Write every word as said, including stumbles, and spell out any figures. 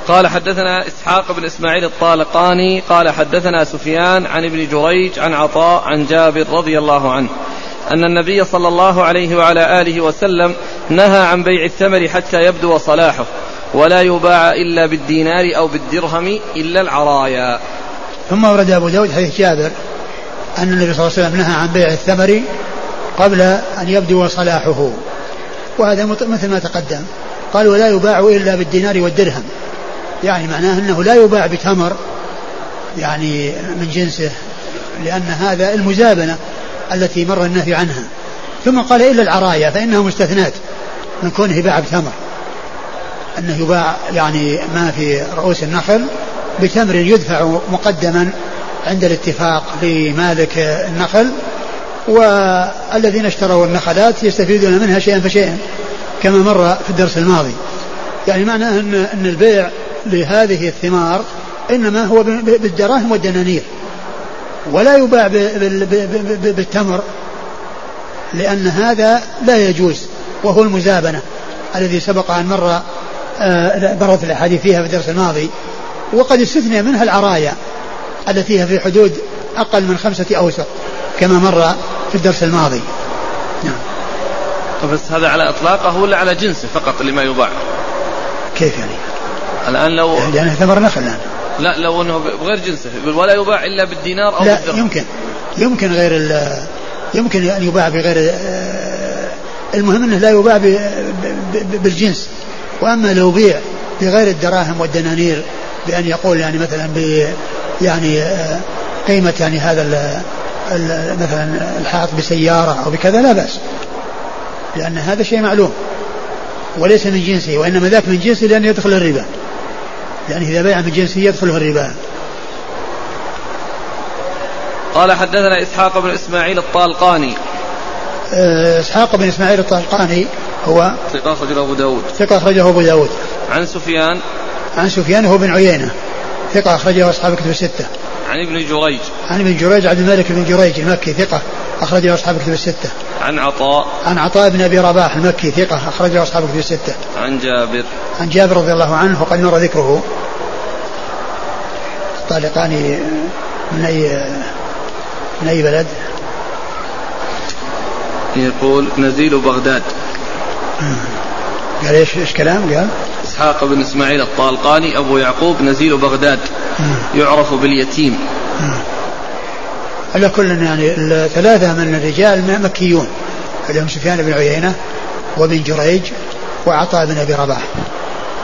قال حدثنا إسحاق بن إسماعيل الطالقاني قال حدثنا سفيان عن ابن جريج عن عطاء عن جابر رضي الله عنه أن النبي صلى الله عليه وعلى آله وسلم نهى عن بيع الثمر حتى يبدو صلاحه ولا يباع إلا بالدينار أو بالدرهم إلا العرايا. ثم ورد أبو داود حديث جابر أن النبي صلى الله عليه وسلم نهى عن بيع الثمر قبل أن يبدو صلاحه، وهذا مثل ما تقدم. قال ولا يباع إلا بالدينار والدرهم، يعني معناه أنه لا يباع بتمر يعني من جنسه، لأن هذا المزابنة التي مر النهي عنها. ثم قال إلا العرايا فإنها مستثنات من كونه يباع بتمر، أنه يباع يعني ما في رؤوس النخل بتمر يدفع مقدما عند الاتفاق لمالك النخل، والذين اشتروا النخلات يستفيدون منها شيئا فشيئا كما مر في الدرس الماضي. يعني معناه أن البيع لهذه الثمار إنما هو بالدراهم والدنانير، ولا يباع بالتمر، لأن هذا لا يجوز، وهو المزابنة الذي سبق أن مر برت الأحاديث فيها في الدرس الماضي. وقد استثنى منها العرايا التي هي في حدود أقل من خمسة أوسق كما مر في الدرس الماضي. نعم. بس هذا على إطلاقه ولا على جنسه فقط اللي ما يباع؟ كيف يعني؟ الآن لو يعني, يعني ثمر نخل الآن. لا لو أنه بغير جنسه ولا يباع إلا بالدينار أو لا بالدرهم. يمكن يمكن غير يمكن أن يباع بغير، المهم أنه لا يباع بالجنس. وأما لو بيع بغير الدراهم والدنانير بأن يقول يعني مثلا ب يعني قيمة يعني هذا مثلا الحائط بسيارة أو بكذا لا بأس، لأن هذا شيء معلوم وليس من جنسه، وإنما ذاك من جنسه لأن يدخل الربا، لأن إذا بيع من جنسه يدخله الربا. قال حدثنا إسحاق بن إسماعيل الطالقاني. إسحاق بن إسماعيل الطالقاني هو ثقة أخرجه أبو داود. ثقة أخرجه أبو داود. عن سفيان عن سفيان هو بن عيينة ثقة أخرجه أصحاب الكتب الستة. عن ابن جريج عن ابن جريج عبد الملك بن جريج المكي ثقة أخرجه أصحاب الكتب الستة. عن عطاء عن عطاء بن أبي رباح المكي ثقة أخرجه أصحاب الكتب الستة. عن جابر عن جابر رضي الله عنه وقد مر ذكره. الطالقاني من أي من أي بلد؟ يقول نزيل بغداد. قال ايش ايش كلام قال؟ إسحاق بن إسماعيل الطالقاني أبو يعقوب نزيل بغداد يعرف باليتيم. على كل يعني الثلاثة من الرجال مكيون، اللي هم سفيان بن عيينة وابن جريج وعطاء بن أبي رباح.